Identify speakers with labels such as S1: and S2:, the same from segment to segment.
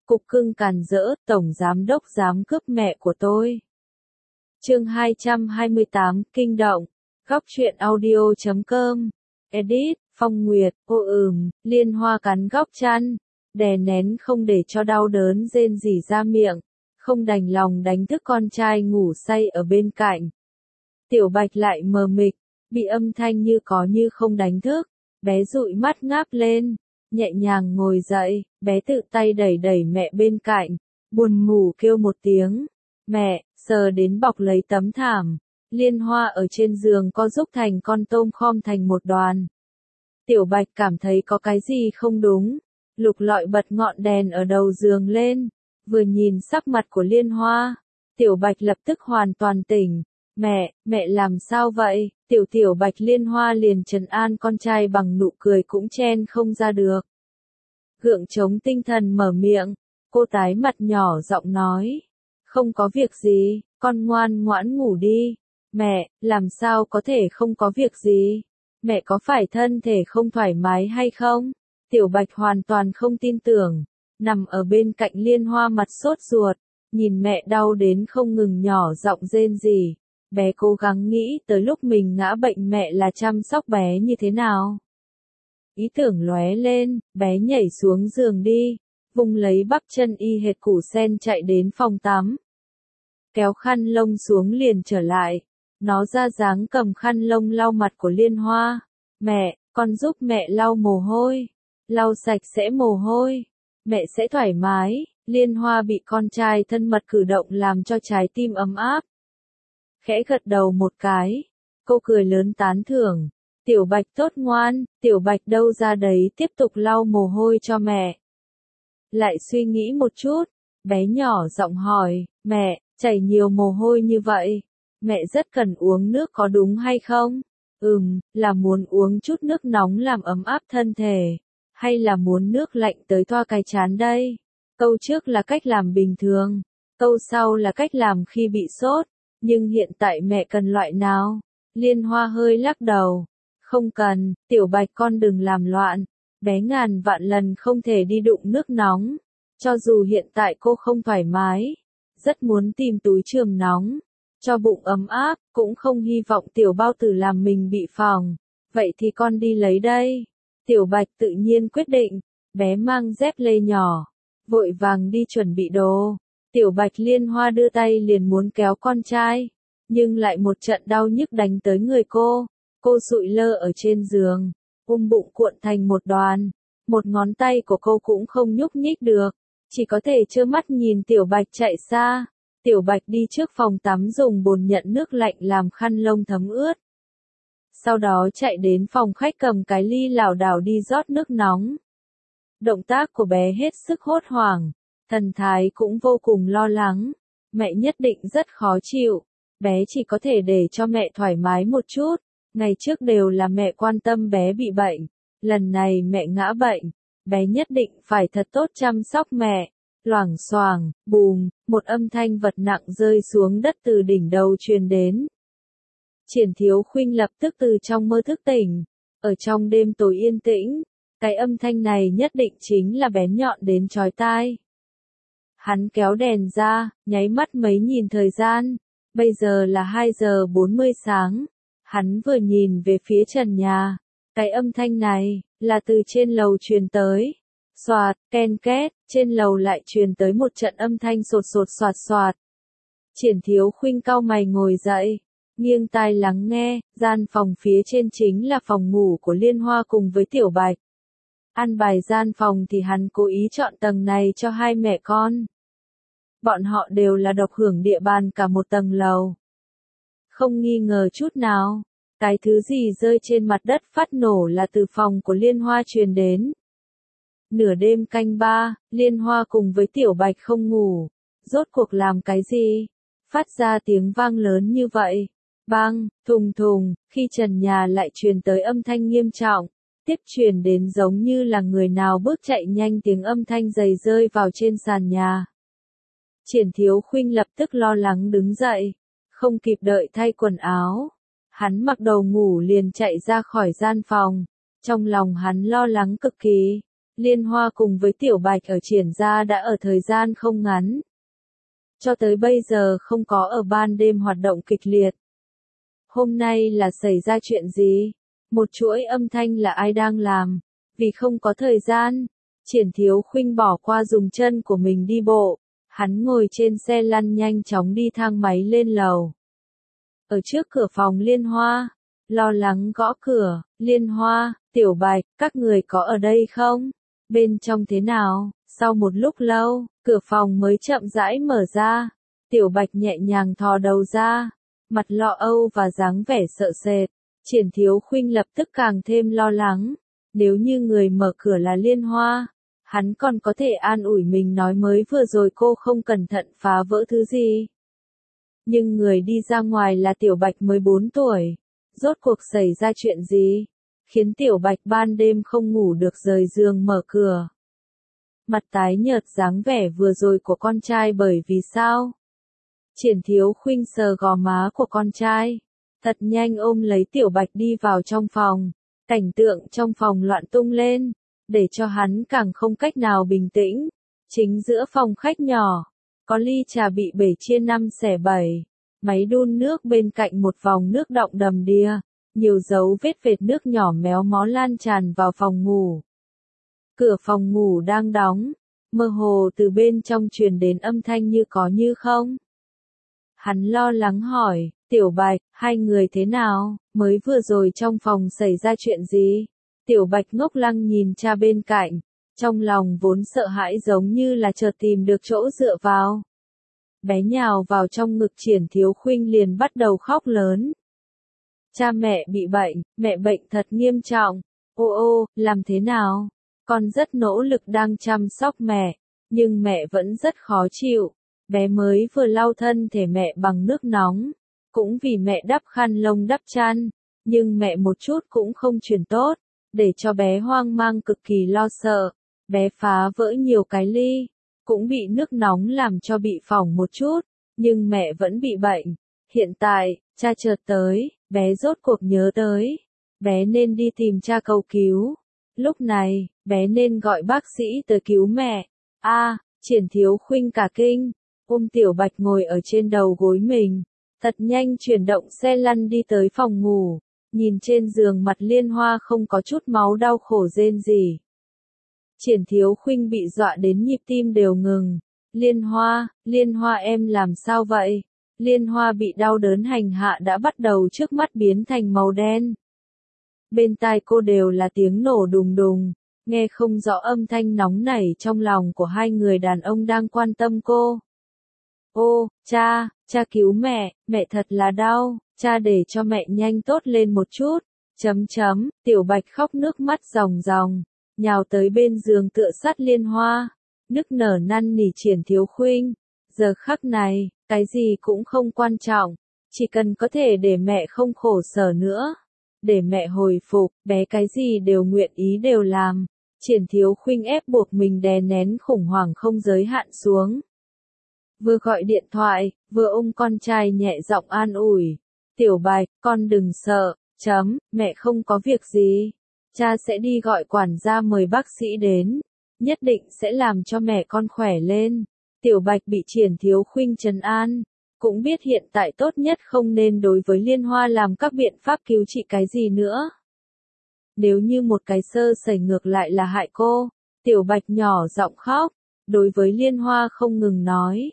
S1: Cục cưng càn rỡ, tổng giám đốc dám cướp mẹ của tôi. Chương 228, kinh động. Góc truyện audio.com. Edit, Phong Nguyệt, Liên Hoa cắn góc chăn, đè nén không để cho đau đớn rên rỉ ra miệng, không đành lòng đánh thức con trai ngủ say ở bên cạnh. Tiểu Bạch lại mờ mịt, bị âm thanh như có như không đánh thức, bé dụi mắt ngáp lên, nhẹ nhàng ngồi dậy, bé tự tay đẩy đẩy mẹ bên cạnh, buồn ngủ kêu một tiếng, mẹ, sờ đến bọc lấy tấm thảm. Liên Hoa ở trên giường co giúp thành con tôm khom thành một đoàn. Tiểu Bạch cảm thấy có cái gì không đúng, lục lọi bật ngọn đèn ở đầu giường lên, vừa nhìn sắc mặt của Liên Hoa, Tiểu Bạch lập tức hoàn toàn tỉnh. Mẹ làm sao vậy? Tiểu Bạch Liên Hoa liền trấn an con trai bằng nụ cười cũng chen không ra được. Gượng chống tinh thần mở miệng, cô tái mặt nhỏ giọng nói, không có việc gì, con ngoan ngoãn ngủ đi. Mẹ, làm sao có thể không có việc gì? Mẹ có phải thân thể không thoải mái hay không? Tiểu Bạch hoàn toàn không tin tưởng, nằm ở bên cạnh Liên Hoa mặt sốt ruột, nhìn mẹ đau đến không ngừng nhỏ giọng rên rỉ. Bé cố gắng nghĩ tới lúc mình ngã bệnh mẹ là chăm sóc bé như thế nào. Ý tưởng lóe lên, bé nhảy xuống giường đi, vùng lấy bắp chân y hệt củ sen chạy đến phòng tắm. Kéo khăn lông xuống liền trở lại, nó ra dáng cầm khăn lông lau mặt của Liên Hoa. Mẹ, con giúp mẹ lau mồ hôi, lau sạch sẽ mồ hôi, mẹ sẽ thoải mái. Liên Hoa bị con trai thân mật cử động làm cho trái tim ấm áp. Khẽ gật đầu một cái, cô cười lớn tán thưởng, Tiểu Bạch tốt ngoan, Tiểu Bạch đâu ra đấy tiếp tục lau mồ hôi cho mẹ. Lại suy nghĩ một chút, bé nhỏ giọng hỏi, mẹ, chảy nhiều mồ hôi như vậy, mẹ rất cần uống nước có đúng hay không? Là muốn uống chút nước nóng làm ấm áp thân thể, hay là muốn nước lạnh tới thoa cái trán đây? Câu trước là cách làm bình thường, câu sau là cách làm khi bị sốt. Nhưng hiện tại mẹ cần loại nào? Liên Hoa hơi lắc đầu. Không cần, Tiểu Bạch con đừng làm loạn. Bé ngàn vạn lần không thể đi đụng nước nóng. Cho dù hiện tại cô không thoải mái, rất muốn tìm túi chườm nóng, cho bụng ấm áp, cũng không hy vọng Tiểu Bao Tử làm mình bị phỏng. Vậy thì con đi lấy đây. Tiểu Bạch tự nhiên quyết định, bé mang dép lê nhỏ, vội vàng đi chuẩn bị đồ. Tiểu Bạch Liên Hoa đưa tay liền muốn kéo con trai, nhưng lại một trận đau nhức đánh tới người cô sụi lơ ở trên giường, bụng cuộn thành một đoàn, một ngón tay của cô cũng không nhúc nhích được, chỉ có thể trơ mắt nhìn Tiểu Bạch chạy xa. Tiểu Bạch đi trước phòng tắm dùng bồn nhận nước lạnh làm khăn lông thấm ướt. Sau đó chạy đến phòng khách cầm cái ly lảo đảo đi rót nước nóng. Động tác của bé hết sức hốt hoảng. Thần thái cũng vô cùng lo lắng, mẹ nhất định rất khó chịu, bé chỉ có thể để cho mẹ thoải mái một chút, ngày trước đều là mẹ quan tâm bé bị bệnh, lần này mẹ ngã bệnh, bé nhất định phải thật tốt chăm sóc mẹ. Loảng xoảng, bùm, một âm thanh vật nặng rơi xuống đất từ đỉnh đầu truyền đến. Triển Thiếu Khuynh lập tức từ trong mơ thức tỉnh, ở trong đêm tối yên tĩnh, cái âm thanh này nhất định chính là bén nhọn đến chói tai. Hắn kéo đèn ra, nháy mắt mấy nhìn thời gian, bây giờ là 2 giờ 40 sáng. Hắn vừa nhìn về phía trần nhà, cái âm thanh này, là từ trên lầu truyền tới. Xoạt, ken két, trên lầu lại truyền tới một trận âm thanh sột sột xoạt xoạt. Triển Thiếu Khuynh cau mày ngồi dậy, nghiêng tai lắng nghe, gian phòng phía trên chính là phòng ngủ của Liên Hoa cùng với Tiểu Bạch. An bài gian phòng thì hắn cố ý chọn tầng này cho hai mẹ con. Bọn họ đều là độc hưởng địa bàn cả một tầng lầu. Không nghi ngờ chút nào, cái thứ gì rơi trên mặt đất phát nổ là từ phòng của Liên Hoa truyền đến. Nửa đêm canh 3, Liên Hoa cùng với Tiểu Bạch không ngủ. Rốt cuộc làm cái gì? Phát ra tiếng vang lớn như vậy. Bang, thùng thùng, khi trần nhà lại truyền tới âm thanh nghiêm trọng. Tiếp truyền đến giống như là người nào bước chạy nhanh tiếng âm thanh giày rơi vào trên sàn nhà. Triển Thiếu Khuynh lập tức lo lắng đứng dậy, không kịp đợi thay quần áo. Hắn mặc đồ ngủ liền chạy ra khỏi gian phòng, trong lòng hắn lo lắng cực kỳ. Liên Hoa cùng với Tiểu Bạch ở Triển gia đã ở thời gian không ngắn. Cho tới bây giờ không có ở ban đêm hoạt động kịch liệt. Hôm nay là xảy ra chuyện gì? Một chuỗi âm thanh là ai đang làm? Vì không có thời gian, Triển Thiếu Khuynh bỏ qua dùng chân của mình đi bộ. Hắn ngồi trên xe lăn nhanh chóng đi thang máy lên lầu. Ở trước cửa phòng Liên Hoa, lo lắng gõ cửa, Liên Hoa, Tiểu Bạch, các người có ở đây không? Bên trong thế nào? Sau một lúc lâu, cửa phòng mới chậm rãi mở ra. Tiểu Bạch nhẹ nhàng thò đầu ra, mặt lo âu và dáng vẻ sợ sệt. Triển Thiếu Khuynh lập tức càng thêm lo lắng. Nếu như người mở cửa là Liên Hoa, hắn còn có thể an ủi mình nói mới vừa rồi cô không cẩn thận phá vỡ thứ gì. Nhưng người đi ra ngoài là Tiểu Bạch mới 4 tuổi. Rốt cuộc xảy ra chuyện gì? Khiến Tiểu Bạch ban đêm không ngủ được rời giường mở cửa. Mặt tái nhợt dáng vẻ vừa rồi của con trai bởi vì sao? Triển Thiếu Khuynh sờ gò má của con trai. Thật nhanh ôm lấy Tiểu Bạch đi vào trong phòng. Cảnh tượng trong phòng loạn tung lên, để cho hắn càng không cách nào bình tĩnh. Chính giữa phòng khách nhỏ, có ly trà bị bể chia 5 xẻ 7. Máy đun nước bên cạnh một vòng nước đọng đầm đìa. Nhiều dấu vết vệt nước nhỏ méo mó lan tràn vào phòng ngủ. Cửa phòng ngủ đang đóng, mơ hồ từ bên trong truyền đến âm thanh như có như không. Hắn lo lắng hỏi, Tiểu Bạch, hai người thế nào, mới vừa rồi trong phòng xảy ra chuyện gì? Tiểu Bạch ngốc lăng nhìn cha bên cạnh, trong lòng vốn sợ hãi giống như là chợt tìm được chỗ dựa vào. Bé nhào vào trong ngực Triển Thiếu Khuynh liền bắt đầu khóc lớn. Cha mẹ bị bệnh, mẹ bệnh thật nghiêm trọng. Ô, làm thế nào? Con rất nỗ lực đang chăm sóc mẹ, nhưng mẹ vẫn rất khó chịu. Bé mới vừa lau thân thể mẹ bằng nước nóng, cũng vì mẹ đắp khăn lông đắp chăn, nhưng mẹ một chút cũng không truyền tốt, để cho bé hoang mang cực kỳ lo sợ. Bé phá vỡ nhiều cái ly, cũng bị nước nóng làm cho bị phỏng một chút, nhưng mẹ vẫn bị bệnh. Hiện tại, cha chợt tới, bé rốt cuộc nhớ tới. Bé nên đi tìm cha cầu cứu. Lúc này, bé nên gọi bác sĩ tới cứu mẹ. Triển Thiếu Khuynh cả kinh, ôm Tiểu Bạch ngồi ở trên đầu gối mình. Thật nhanh chuyển động xe lăn đi tới phòng ngủ. Nhìn trên giường mặt Liên Hoa không có chút máu đau khổ rên gì. Triển Thiếu Khuynh bị dọa đến nhịp tim đều ngừng. Liên Hoa em làm sao vậy? Liên Hoa bị đau đớn hành hạ đã bắt đầu trước mắt biến thành màu đen. Bên tai cô đều là tiếng nổ đùng đùng, nghe không rõ âm thanh nóng nảy trong lòng của hai người đàn ông đang quan tâm cô. Ô, cha cứu mẹ thật là đau, cha để cho mẹ nhanh tốt lên một chút. Tiểu Bạch khóc nước mắt ròng ròng, nhào tới bên giường tựa sát Liên Hoa, nức nở năn nỉ Triển Thiếu Khuynh. Giờ khắc này, cái gì cũng không quan trọng, chỉ cần có thể để mẹ không khổ sở nữa, để mẹ hồi phục, bé cái gì đều nguyện ý đều làm. Triển Thiếu Khuynh ép buộc mình đè nén khủng hoảng không giới hạn xuống. Vừa gọi điện thoại, vừa ôm con trai nhẹ giọng an ủi. Tiểu Bạch, con đừng sợ, mẹ không có việc gì. Cha sẽ đi gọi quản gia mời bác sĩ đến, nhất định sẽ làm cho mẹ con khỏe lên. Tiểu Bạch bị Triển Thiếu Khuynh trấn an, cũng biết hiện tại tốt nhất không nên đối với Liên Hoa làm các biện pháp cứu trị cái gì nữa. Nếu như một cái sơ sẩy ngược lại là hại cô. Tiểu Bạch nhỏ giọng khóc, đối với Liên Hoa không ngừng nói.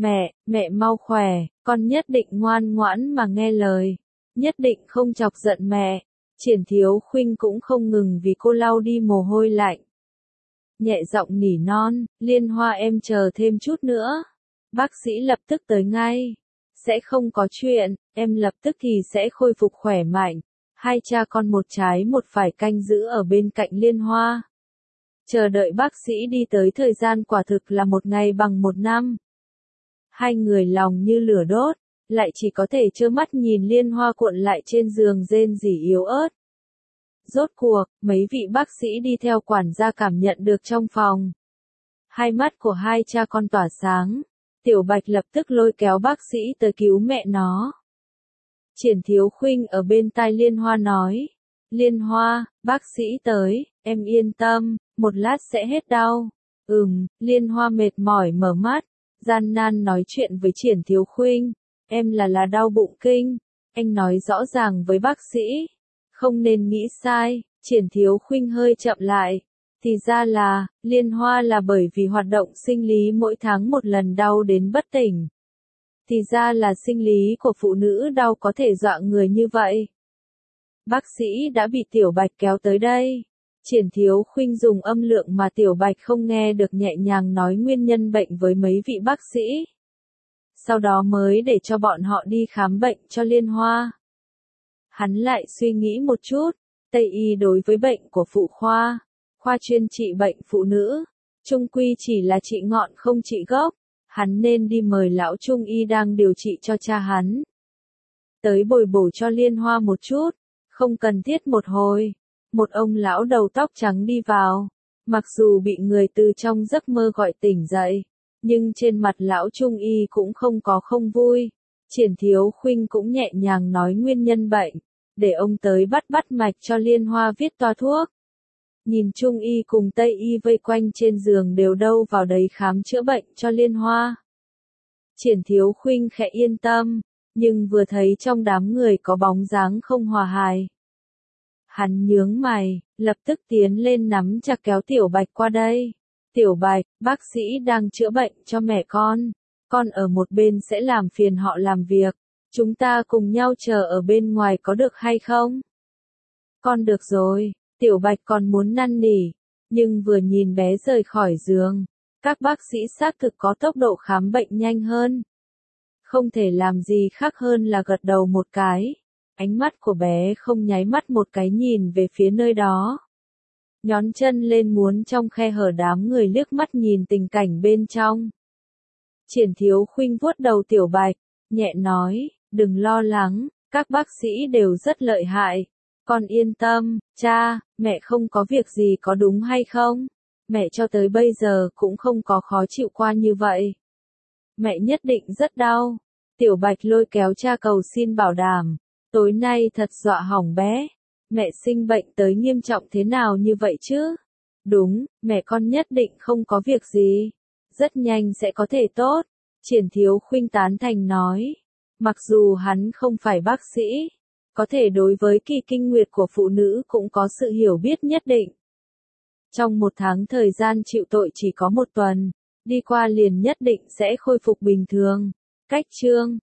S1: Mẹ mau khỏe, con nhất định ngoan ngoãn mà nghe lời, nhất định không chọc giận mẹ. Triển Thiếu Khuynh cũng không ngừng vì cô lau đi mồ hôi lạnh. Nhẹ giọng nỉ non, Liên Hoa em chờ thêm chút nữa. Bác sĩ lập tức tới ngay. Sẽ không có chuyện, em lập tức thì sẽ khôi phục khỏe mạnh. Hai cha con một trái một phải canh giữ ở bên cạnh Liên Hoa. Chờ đợi bác sĩ đi tới thời gian quả thực là một ngày bằng một năm. Hai người lòng như lửa đốt, lại chỉ có thể trơ mắt nhìn Liên Hoa cuộn lại trên giường rên rỉ yếu ớt. Rốt cuộc, mấy vị bác sĩ đi theo quản gia cảm nhận được trong phòng. Hai mắt của hai cha con tỏa sáng. Tiểu Bạch lập tức lôi kéo bác sĩ tới cứu mẹ nó. Triển Thiếu Khuynh ở bên tai Liên Hoa nói. Liên Hoa, bác sĩ tới, Em yên tâm, một lát sẽ hết đau. Liên Hoa mệt mỏi mở mắt, gian nan nói chuyện với Triển Thiếu Khuynh. Em là đau bụng kinh. Anh nói rõ ràng với bác sĩ. Không nên nghĩ sai. Triển Thiếu Khuynh hơi chậm lại. Thì ra là, Liên Hoa là bởi vì hoạt động sinh lý mỗi tháng một lần đau đến bất tỉnh. Thì ra là sinh lý của phụ nữ đau có thể dọa người như vậy. Bác sĩ đã bị Tiểu Bạch kéo tới đây. Triển Thiếu Khuynh dùng âm lượng mà Tiểu Bạch không nghe được nhẹ nhàng nói nguyên nhân bệnh với mấy vị bác sĩ. Sau đó mới để cho bọn họ đi khám bệnh cho Liên Hoa. Hắn lại suy nghĩ một chút, Tây y đối với bệnh của phụ khoa, khoa chuyên trị bệnh phụ nữ, chung quy chỉ là trị ngọn không trị gốc, hắn nên đi mời lão trung y đang điều trị cho cha hắn. Tới bồi bổ cho Liên Hoa một chút, không cần thiết một hồi. Một ông lão đầu tóc trắng đi vào, mặc dù bị người từ trong giấc mơ gọi tỉnh dậy, nhưng trên mặt lão trung y cũng không có không vui. Triển Thiếu Khuynh cũng nhẹ nhàng nói nguyên nhân bệnh, để ông tới bắt mạch cho Liên Hoa viết toa thuốc. Nhìn trung y cùng tây y vây quanh trên giường đều đâu vào đấy khám chữa bệnh cho Liên Hoa. Triển Thiếu Khuynh khẽ yên tâm, nhưng vừa thấy trong đám người có bóng dáng không hòa hài. Hắn nhướng mày, lập tức tiến lên nắm chặt kéo Tiểu Bạch qua đây. Tiểu Bạch, bác sĩ đang chữa bệnh cho mẹ con ở một bên sẽ làm phiền họ làm việc. Chúng ta cùng nhau chờ ở bên ngoài có được hay không? Con được rồi, Tiểu Bạch còn muốn năn nỉ, nhưng vừa nhìn bé rời khỏi giường, các bác sĩ xác thực có tốc độ khám bệnh nhanh hơn. Không thể làm gì khác hơn là gật đầu một cái. Ánh mắt của bé không nháy mắt một cái nhìn về phía nơi đó. Nhón chân lên muốn trong khe hở đám người liếc mắt nhìn tình cảnh bên trong. Triển Thiếu Khuynh vuốt đầu Tiểu Bạch, nhẹ nói, đừng lo lắng, các bác sĩ đều rất lợi hại. Con yên tâm, cha, mẹ không có việc gì có đúng hay không? Mẹ cho tới bây giờ cũng không có khó chịu qua như vậy. Mẹ nhất định rất đau. Tiểu Bạch lôi kéo cha cầu xin bảo đảm. Tối nay thật dọa hỏng bé. Mẹ sinh bệnh tới nghiêm trọng thế nào như vậy chứ? Đúng, mẹ con nhất định không có việc gì. Rất nhanh sẽ có thể tốt. Triển Thiếu Khuynh tán thành nói. Mặc dù hắn không phải bác sĩ, có thể đối với kỳ kinh nguyệt của phụ nữ cũng có sự hiểu biết nhất định. Trong một tháng thời gian chịu tội chỉ có một tuần, đi qua liền nhất định sẽ khôi phục bình thường. Cách chương